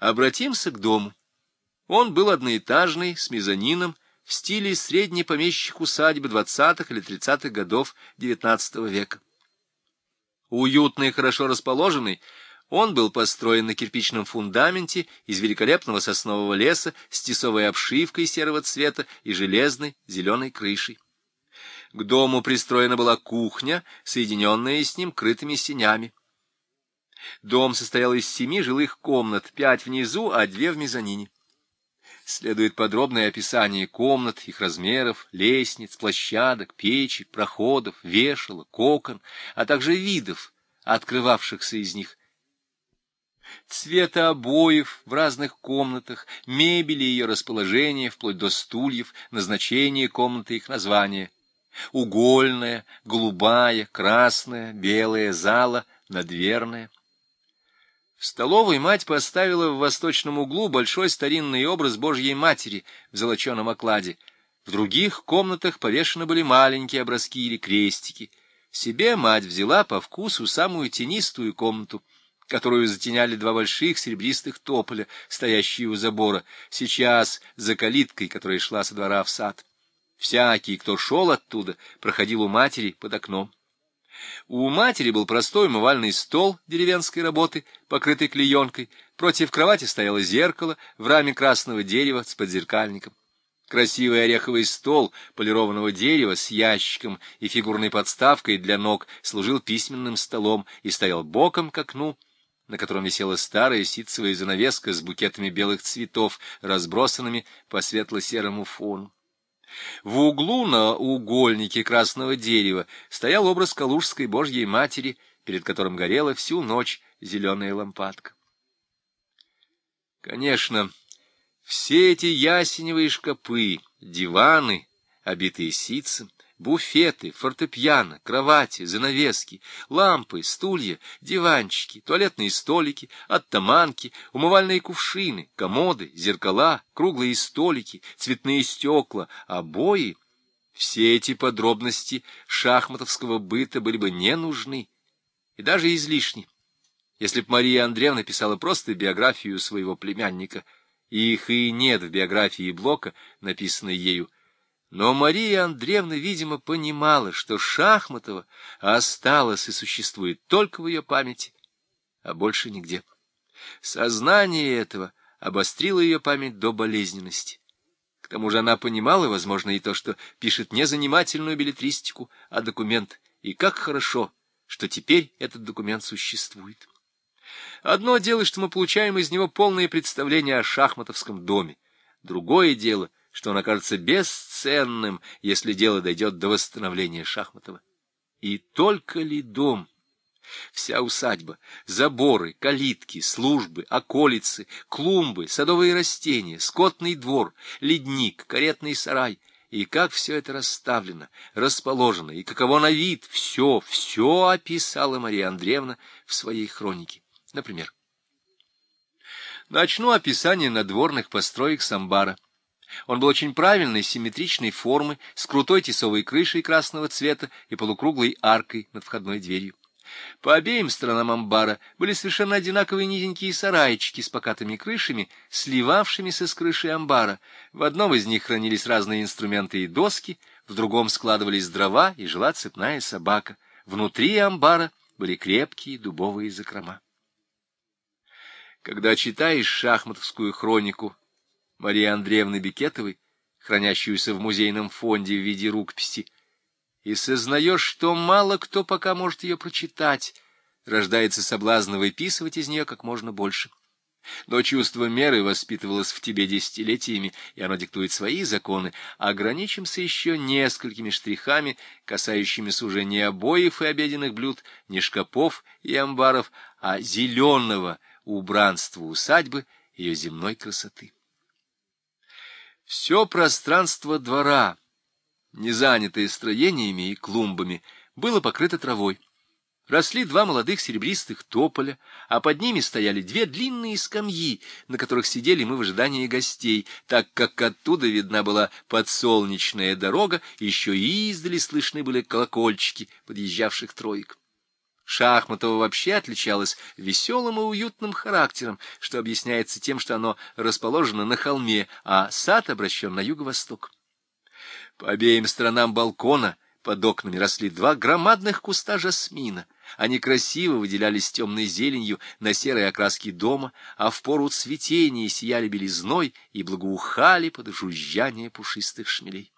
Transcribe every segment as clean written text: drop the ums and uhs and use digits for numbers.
Обратимся к дому. Он был одноэтажный, с мезонином, в стиле средней помещичьих усадьбы 20-х или 30-х годов XIX века. Уютный и хорошо расположенный, он был построен на кирпичном фундаменте из великолепного соснового леса с тесовой обшивкой серого цвета и железной зеленой крышей. К дому пристроена была кухня, соединенная с ним крытыми сенями. Дом состоял из 7 жилых комнат, 5 внизу, а 2 в мезонине. Следует подробное описание комнат, их размеров, лестниц, площадок, печек, проходов, вешалок, окон, а также видов, открывавшихся из них. Цвета обоев в разных комнатах, мебели и ее расположение, вплоть до стульев, назначение комнаты и их названия. Угольная, голубая, красная, белая зала, надверная. В столовой мать поставила в восточном углу большой старинный образ Божьей Матери в золоченом окладе. В других комнатах повешены были маленькие образки или крестики. Себе мать взяла по вкусу самую тенистую комнату, которую затеняли 2 больших серебристых тополя, стоящие у забора, сейчас за калиткой, которая шла со двора в сад. Всякий, кто шел оттуда, проходил у матери под окном. У матери был простой умывальный стол деревенской работы, покрытый клеенкой. Против кровати стояло зеркало в раме красного дерева с подзеркальником. Красивый ореховый стол полированного дерева с ящиком и фигурной подставкой для ног служил письменным столом и стоял боком к окну, на котором висела старая ситцевая занавеска с букетами белых цветов, разбросанными по светло-серому фону. В углу на угольнике красного дерева стоял образ Калужской Божьей Матери, перед которым горела всю ночь зеленая лампадка. Конечно, все эти ясеневые шкапы, диваны, обитые ситцем, буфеты, фортепиано, кровати, занавески, лампы, стулья, диванчики, туалетные столики, оттаманки, умывальные кувшины, комоды, зеркала, круглые столики, цветные стекла, обои — все эти подробности шахматовского быта были бы не нужны и даже излишни, если б Мария Андреевна писала просто биографию своего племянника. Их и нет в биографии Блока, написанной ею. Но Мария Андреевна, видимо, понимала, что Шахматова осталась и существует только в ее памяти, а больше нигде. Сознание этого обострило ее память до болезненности. К тому же она понимала, возможно, и то, что пишет не занимательную беллетристику, а документ, и как хорошо, что теперь этот документ существует. Одно дело, что мы получаем из него полное представление о шахматовском доме. Другое дело, что он окажется бесценным, если дело дойдет до восстановления Шахматова. И только ли дом, вся усадьба, заборы, калитки, службы, околицы, клумбы, садовые растения, скотный двор, ледник, каретный сарай, и как все это расставлено, расположено, и каково на вид, все описала Мария Андреевна в своей хронике. Например, начну описание надворных построек с амбара. Он был очень правильной, симметричной формы, с крутой тесовой крышей красного цвета и полукруглой аркой над входной дверью. По обеим сторонам амбара были совершенно одинаковые низенькие сарайчики с покатыми крышами, сливавшимися с крышей амбара. В одном из них хранились разные инструменты и доски, в другом складывались дрова и жила цепная собака. Внутри амбара были крепкие дубовые закрома. Когда читаешь шахматовскую хронику Марии Андреевны Бекетовой, хранящуюся в музейном фонде в виде рукописи, и сознаешь, что мало кто пока может ее прочитать, рождается соблазн выписывать из нее как можно больше. Но чувство меры воспитывалось в тебе десятилетиями, и оно диктует свои законы. Ограничимся еще несколькими штрихами, касающимися уже не обоев и обеденных блюд, не шкапов и амбаров, а зеленого убранства усадьбы, ее земной красоты. Все пространство двора, не занятое строениями и клумбами, было покрыто травой. Росли 2 молодых серебристых тополя, а под ними стояли 2 длинные скамьи, на которых сидели мы в ожидании гостей, так как оттуда видна была подсолнечная дорога, еще и издали слышны были колокольчики подъезжавших троек. Шахматова вообще отличалась веселым и уютным характером, что объясняется тем, что оно расположено на холме, а сад обращен на юго-восток. По обеим сторонам балкона под окнами росли два громадных куста жасмина. Они красиво выделялись темной зеленью на серой окраске дома, а в пору цветения сияли белизной и благоухали под жужжание пушистых шмелей.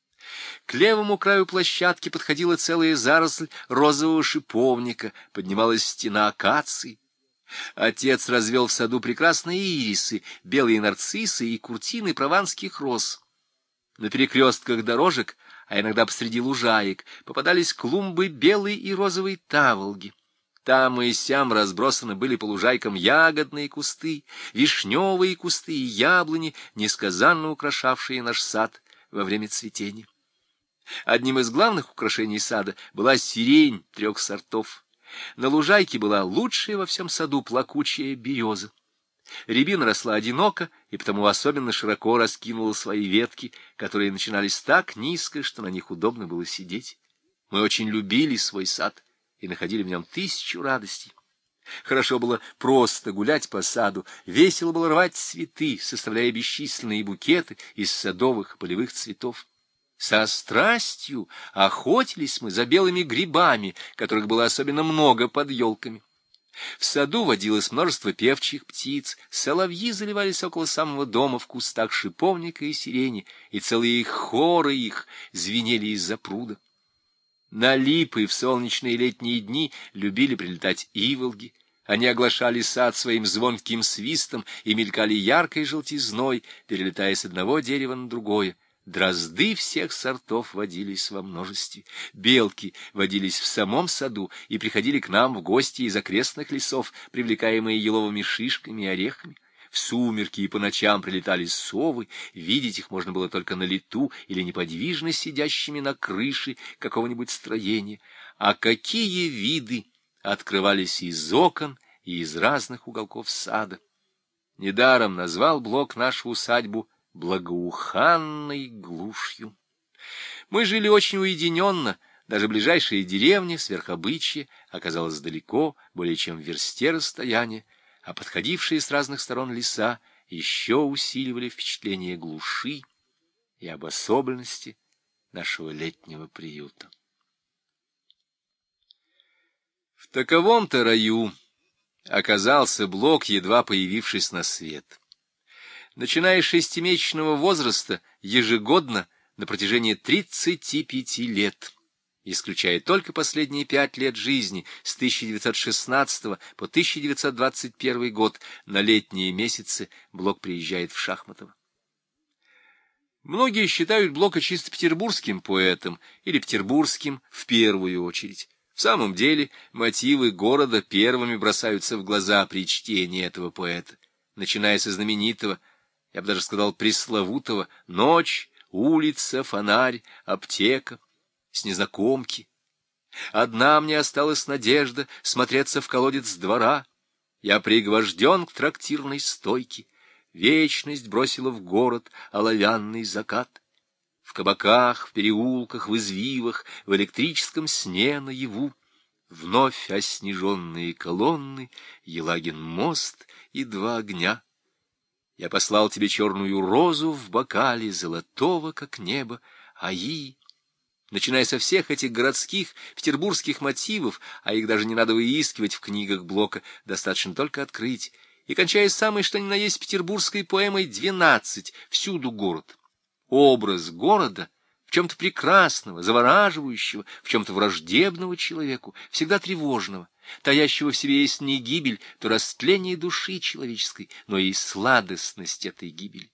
К левому краю площадки подходила целая заросль розового шиповника, поднималась стена акаций. Отец развел в саду прекрасные ирисы, белые нарциссы и куртины прованских роз. На перекрестках дорожек, а иногда посреди лужаек, попадались клумбы белой и розовой таволги. Там и сям разбросаны были по лужайкам ягодные кусты, вишневые кусты и яблони, несказанно украшавшие наш сад во время цветения. Одним из главных украшений сада была сирень 3 сортов. На лужайке была лучшая во всем саду плакучая береза. Рябина росла одиноко и потому особенно широко раскинула свои ветки, которые начинались так низко, что на них удобно было сидеть. Мы очень любили свой сад и находили в нем 1000 радостей. Хорошо было просто гулять по саду, весело было рвать цветы, составляя бесчисленные букеты из садовых и полевых цветов. Со страстью охотились мы за белыми грибами, которых было особенно много под елками. В саду водилось множество певчих птиц, соловьи заливались около самого дома в кустах шиповника и сирени, и целые хоры их звенели из-за пруда. На липы в солнечные летние дни любили прилетать иволги. Они оглашали сад своим звонким свистом и мелькали яркой желтизной, перелетая с одного дерева на другое. Дрозды всех сортов водились во множестве. Белки водились в самом саду и приходили к нам в гости из окрестных лесов, привлекаемые еловыми шишками и орехами. В сумерки и по ночам прилетали совы, видеть их можно было только на лету или неподвижно сидящими на крыше какого-нибудь строения. А какие виды открывались из окон и из разных уголков сада! Недаром назвал Блок нашу усадьбу благоуханной глушью. Мы жили очень уединенно, даже ближайшая деревня, Сверхобычье, оказалась далеко, более чем в версте расстояния, а подходившие с разных сторон леса еще усиливали впечатление глуши и обособленности нашего летнего приюта. В таковом-то раю оказался Блок, едва появившись на свет. Начиная с 6-месячного возраста, ежегодно на протяжении 35 лет, исключая только последние 5 лет жизни с 1916 по 1921 год, на летние месяцы Блок приезжает в Шахматово. Многие считают Блока чисто петербургским поэтом или петербургским в первую очередь. В самом деле мотивы города первыми бросаются в глаза при чтении этого поэта, начиная со знаменитого, я бы даже сказал, пресловутого «Ночь, улица, фонарь, аптека», с незнакомки. «Одна мне осталась надежда смотреться в колодец двора. Я пригвожден к трактирной стойке. Вечность бросила в город оловянный закат. В кабаках, в переулках, в извивах, в электрическом сне наяву вновь оснеженные колонны, Елагин мост и 2 огня. Я послал тебе черную розу в бокале, золотого, как небо, аи». Начиная со всех этих городских, петербургских мотивов, а их даже не надо выискивать в книгах Блока, достаточно только открыть, и кончая самой что ни на есть петербургской поэмой «12», всюду город. Образ города в чем-то прекрасного, завораживающего, в чем-то враждебного человеку, всегда тревожного, таящего в себе есть не гибель, то растление души человеческой, но и сладостность этой гибели.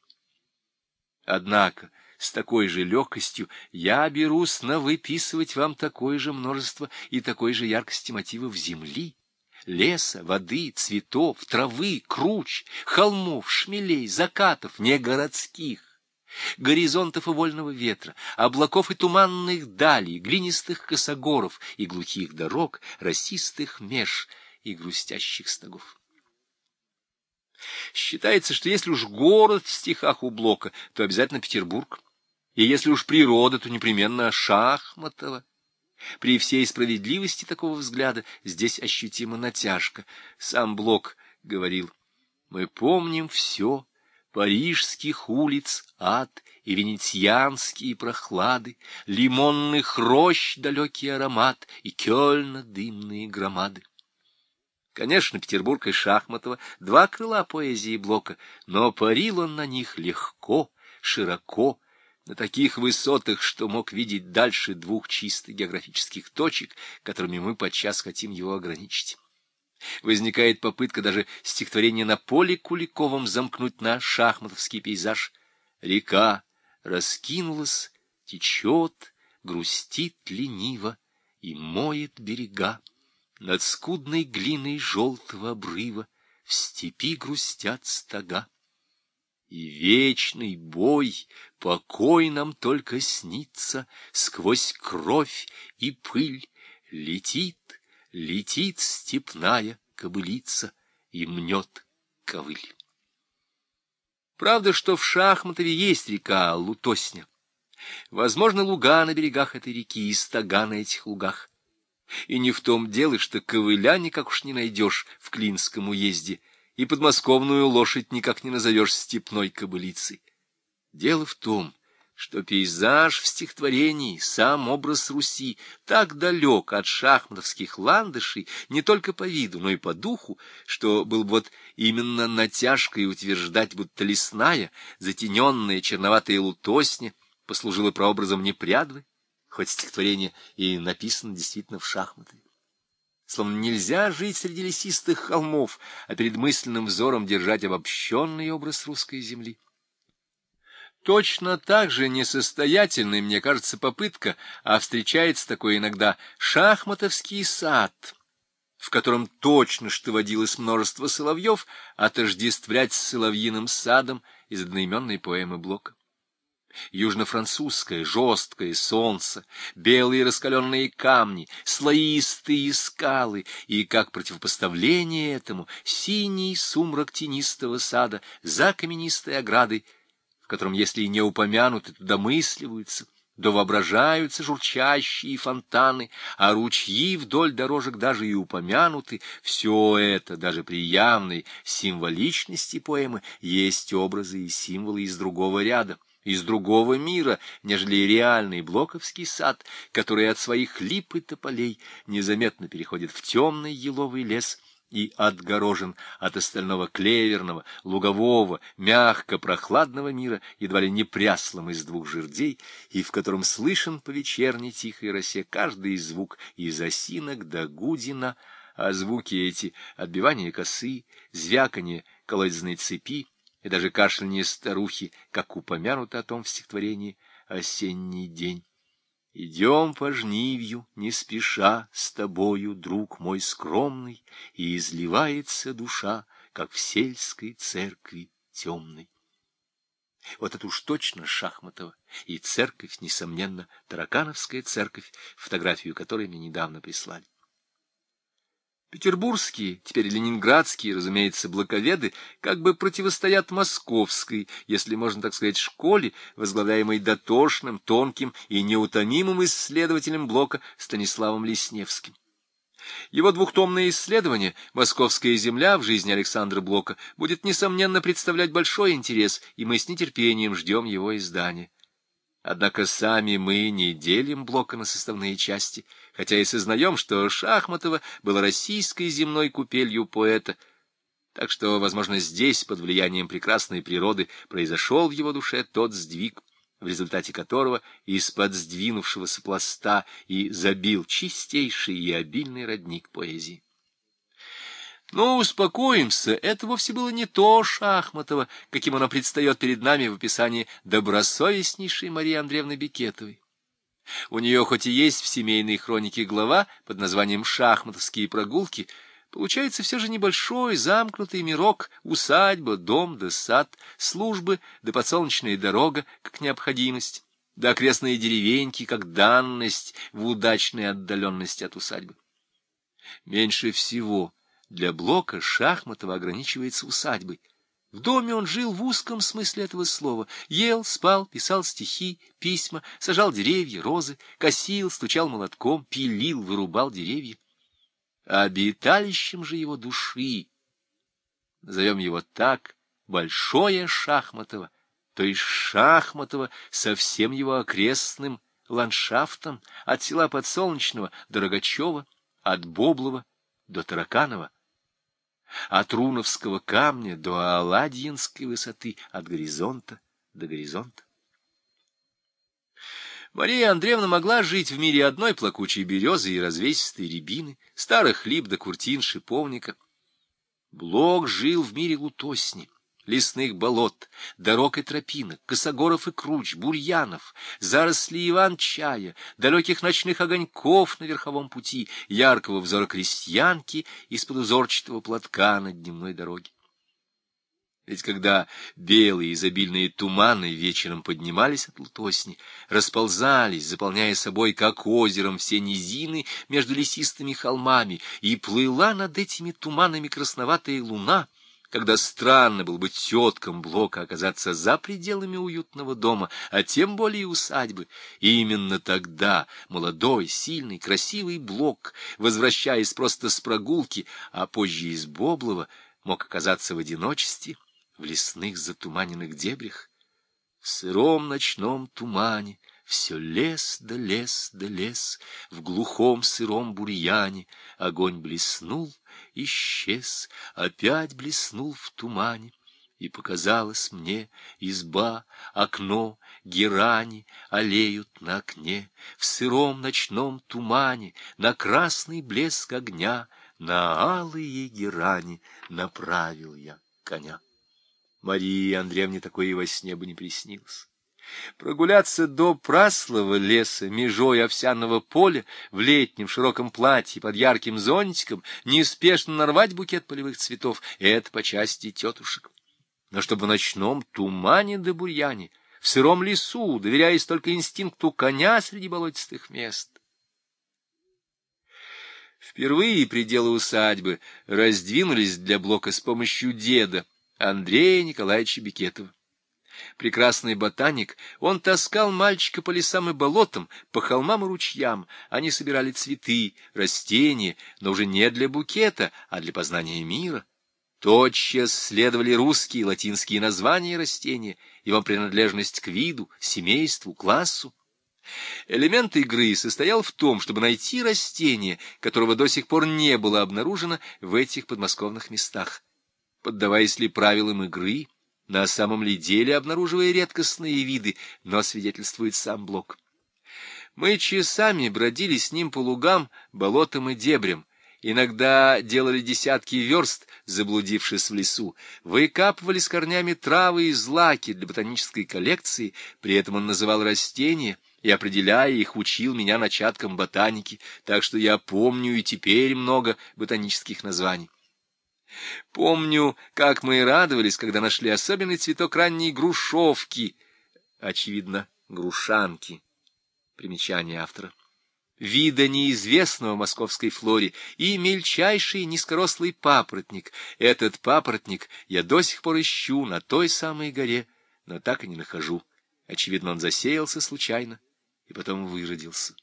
Однако с такой же легкостью я берусь выписывать вам такое же множество и такой же яркости мотивов земли, леса, воды, цветов, травы, круч, холмов, шмелей, закатов, не городских, горизонтов и вольного ветра, облаков и туманных далей, глинистых косогоров и глухих дорог, росистых меж и грустящих стогов. Считается, что если уж город в стихах у Блока, то обязательно Петербург, и если уж природа, то непременно Шахматова. При всей справедливости такого взгляда здесь ощутима натяжка. Сам Блок говорил: «Мы помним все, парижских улиц ад и венецианские прохлады, лимонных рощ далекий аромат и Кёльна дымные громады». Конечно, Петербург и Шахматова — два крыла поэзии Блока, но парил он на них легко, широко, на таких высотах, что мог видеть дальше двух чисто географических точек, которыми мы подчас хотим его ограничить. Возникает попытка даже стихотворение на поле Куликовом замкнуть на шахматовский пейзаж. Река раскинулась, течет, грустит лениво и моет берега. Над скудной глиной желтого обрыва в степи грустят стога. И вечный бой, покой нам только снится, сквозь кровь и пыль летит, летит степная кобылица и мнет ковыль. Правда, что в Шахматове есть река Лутосня. Возможно, луга на берегах этой реки и стога на этих лугах. И не в том дело, что ковыля никак уж не найдешь в Клинском уезде, и подмосковную лошадь никак не назовешь степной кобылицей. Дело в том, что пейзаж в стихотворении, сам образ Руси, так далек от шахматовских ландышей не только по виду, но и по духу, что был бы вот именно натяжкой утверждать, будто лесная, затененная черноватая Лутосня послужила прообразом Непрядвы, хоть стихотворение и написано действительно в Шахматове. Словно нельзя жить среди лесистых холмов, а перед мысленным взором держать обобщенный образ русской земли. Точно так же несостоятельной, мне кажется, попытка, а встречается такое иногда, шахматовский сад, в котором точно что водилось множество соловьев, отождествлять с соловьиным садом из одноименной поэмы Блока. Южно-французское жесткое солнце, белые раскаленные камни, слоистые скалы и, как противопоставление этому, синий сумрак тенистого сада за каменистой оградой, в котором, если и не упомянуты, то домысливаются, да воображаются журчащие фонтаны, а ручьи вдоль дорожек даже и упомянуты. Все это, даже при явной символичности поэмы, есть образы и символы из другого ряда, из другого мира, нежели реальный блоковский сад, который от своих лип и тополей незаметно переходит в темный еловый лес и отгорожен от остального клеверного, лугового, мягко-прохладного мира едва ли не пряслом из двух жердей, и в котором слышен по вечерней тихой росе каждый звук из осинок до гудина, а звуки эти — отбивание косы, звяканье колодезной цепи, и даже кашлянье старухи, как упомянуто о том в стихотворении «Осенний день». Идем по жнивью, не спеша, с тобою, друг мой скромный, и изливается душа, как в сельской церкви темной. Вот это уж точно Шахматова, и церковь, несомненно, Таракановская церковь, фотографию которой мне недавно прислали. Петербургские, теперь ленинградские, разумеется, блоковеды как бы противостоят московской, если можно так сказать, школе, возглавляемой дотошным, тонким и неутомимым исследователем Блока Станиславом Лесневским. Его двухтомное исследование «Московская земля» в жизни Александра Блока будет, несомненно, представлять большой интерес, и мы с нетерпением ждем его издания. Однако сами мы не делим Блока на составные части, хотя и сознаем, что Шахматова была российской земной купелью поэта, так что, возможно, здесь, под влиянием прекрасной природы, произошел в его душе тот сдвиг, в результате которого из-под сдвинувшегося пласта и забил чистейший и обильный родник поэзии. Но успокоимся, это вовсе было не то Шахматова, каким оно предстает перед нами в описании добросовестнейшей Марии Андреевны Бекетовой. У нее хоть и есть в семейной хронике глава под названием «Шахматовские прогулки», получается все же небольшой замкнутый мирок, усадьба, дом да сад, службы да подсолнечная дорога как необходимость, да окрестные деревеньки как данность в удачной отдаленности от усадьбы. Меньше всего для Блока Шахматова ограничивается усадьбой. В доме он жил в узком смысле этого слова. Ел, спал, писал стихи, письма, сажал деревья, розы, косил, стучал молотком, пилил, вырубал деревья. Обиталищем же его души, назовем его так, Большое Шахматово, то есть Шахматово со всем его окрестным ландшафтом, от села Подсолнечного до Рогачева, от Боблова до Тараканова, от Руновского камня до Аладьинской высоты, от горизонта до горизонта. Мария Андреевна могла жить в мире одной плакучей березы и развесистой рябины, старых лип до куртин, шиповника. Блок жил в мире лутосни, лесных болот, дорог и тропинок, косогоров и круч, бурьянов, зарослей иван-чая, далеких ночных огоньков на верховом пути, яркого взора крестьянки из-под узорчатого платка на дневной дороге. Ведь когда белые изобильные туманы вечером поднимались от лутосни, расползались, заполняя собой, как озером, все низины между лесистыми холмами, и плыла над этими туманами красноватая луна, когда странно было бы теткам Блока оказаться за пределами уютного дома, а тем более усадьбы, и именно тогда молодой, сильный, красивый Блок, возвращаясь просто с прогулки, а позже из Боблова, мог оказаться в одиночестве, в лесных затуманенных дебрях. В сыром ночном тумане все лес да лес да лес, в глухом сыром бурьяне огонь блеснул, исчез, опять блеснул в тумане, и показалось мне изба, окно, герани алеют на окне, в сыром ночном тумане, на красный блеск огня, на алые герани направил я коня. Марии Андреевне такое и во сне бы не приснилось. Прогуляться до Праслова леса, межой овсяного поля, в летнем широком платье под ярким зонтиком, неспешно нарвать букет полевых цветов — это по части тетушек. Но чтобы в ночном тумане да бурьяне, в сыром лесу, доверяясь только инстинкту коня среди болотистых мест. Впервые пределы усадьбы раздвинулись для Блока с помощью деда, Андрея Николаевича Бекетова. Прекрасный ботаник, он таскал мальчика по лесам и болотам, по холмам и ручьям. Они собирали цветы, растения, но уже не для букета, а для познания мира. Тотчас следовали русские и латинские названия растения, его принадлежность к виду, семейству, классу. Элемент игры состоял в том, чтобы найти растение, которого до сих пор не было обнаружено в этих подмосковных местах. Поддаваясь ли правилам игры, на самом ли деле обнаруживая редкостные виды, но свидетельствует сам Блок. Мы часами бродили с ним по лугам, болотам и дебрям, иногда делали десятки верст, заблудившись в лесу, выкапывали с корнями травы и злаки для ботанической коллекции, при этом он называл растения и, определяя их, учил меня начаткам ботаники, так что я помню и теперь много ботанических названий. Помню, как мы радовались, когда нашли особенный цветок ранней грушовки, очевидно, грушанки. Примечание автора. Вида неизвестного в московской флоре, и мельчайший низкорослый папоротник. Этот папоротник я до сих пор ищу на той самой горе, но так и не нахожу. Очевидно, он засеялся случайно и потом выродился.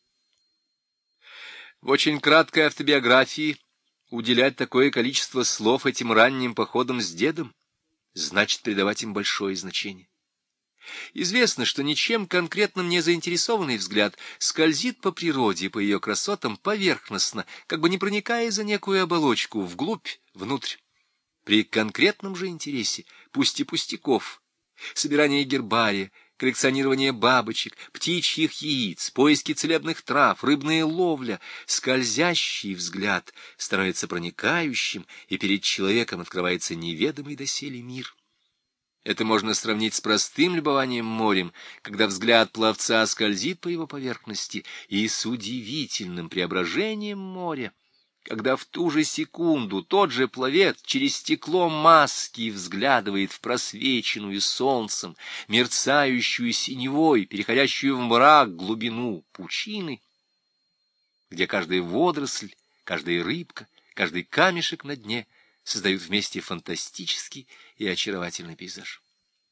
В очень краткой автобиографии уделять такое количество слов этим ранним походам с дедом значит придавать им большое значение. Известно, что ничем конкретным не заинтересованный взгляд скользит по природе, по ее красотам поверхностно, как бы не проникая за некую оболочку, вглубь, внутрь. При конкретном же интересе, пусть и пустяков, собирание гербария, коллекционирование бабочек, птичьих яиц, поиски целебных трав, рыбная ловля, скользящий взгляд становится проникающим, и перед человеком открывается неведомый доселе мир. Это можно сравнить с простым любованием морем, когда взгляд пловца скользит по его поверхности, и с удивительным преображением моря, когда в ту же секунду тот же пловец через стекло маски взглядывает в просвеченную солнцем, мерцающую синевой, переходящую в мрак глубину пучины, где каждая водоросль, каждая рыбка, каждый камешек на дне создают вместе фантастический и очаровательный пейзаж.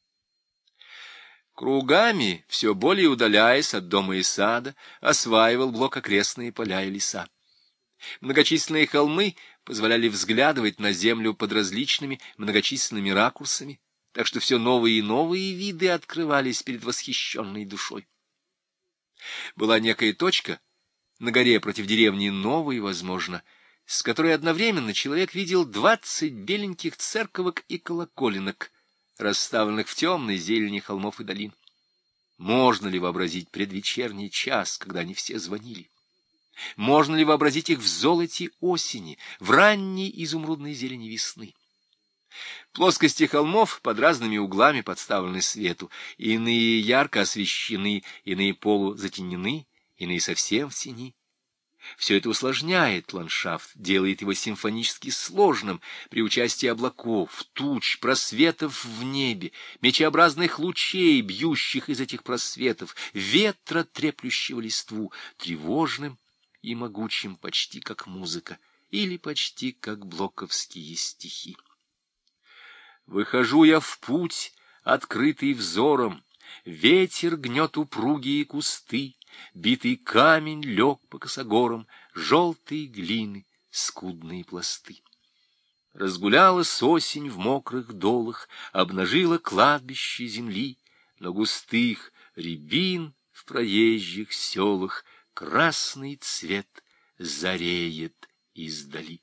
Кругами, все более удаляясь от дома и сада, осваивал Блок окрестные поля и леса. Многочисленные холмы позволяли взглядывать на землю под различными многочисленными ракурсами, так что все новые и новые виды открывались перед восхищенной душой. Была некая точка на горе против деревни Новой, возможно, с которой одновременно человек видел 20 беленьких церковок и колоколенок, расставленных в темной зелени холмов и долин. Можно ли вообразить предвечерний час, когда они все звонили? Можно ли вообразить их в золоте осени, в ранней изумрудной зелени весны? Плоскости холмов под разными углами подставлены свету, иные ярко освещены, иные полузатенены, иные совсем в тени. Все это усложняет ландшафт, делает его симфонически сложным при участии облаков, туч, просветов в небе, мечеобразных лучей, бьющих из этих просветов, ветра, треплющего листву, тревожным и могучим, почти как музыка, или почти как блоковские стихи. Выхожу я в путь, открытый взором, ветер гнет упругие кусты, битый камень лег по косогорам, желтые глины, скудные пласты. Разгулялась осень в мокрых долах, обнажила кладбище земли, но густых рябин в проезжих селах красный цвет зареет издали.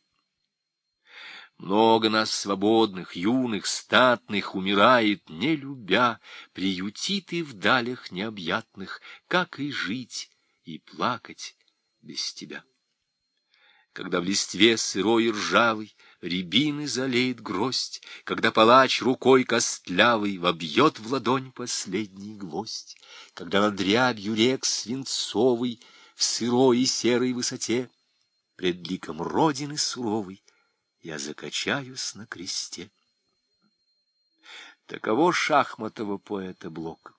Много нас свободных, юных, статных умирает, не любя, приютит и в далях необъятных, как и жить, и плакать без тебя. Когда в листве сырой и ржавой рябины залеет гроздь, когда палач рукой костлявой вобьет в ладонь последний гвоздь, когда над рябью рек свинцовый в сырой и серой высоте пред ликом Родины суровой я закачаюсь на кресте. Таково шахматово поэта Блока.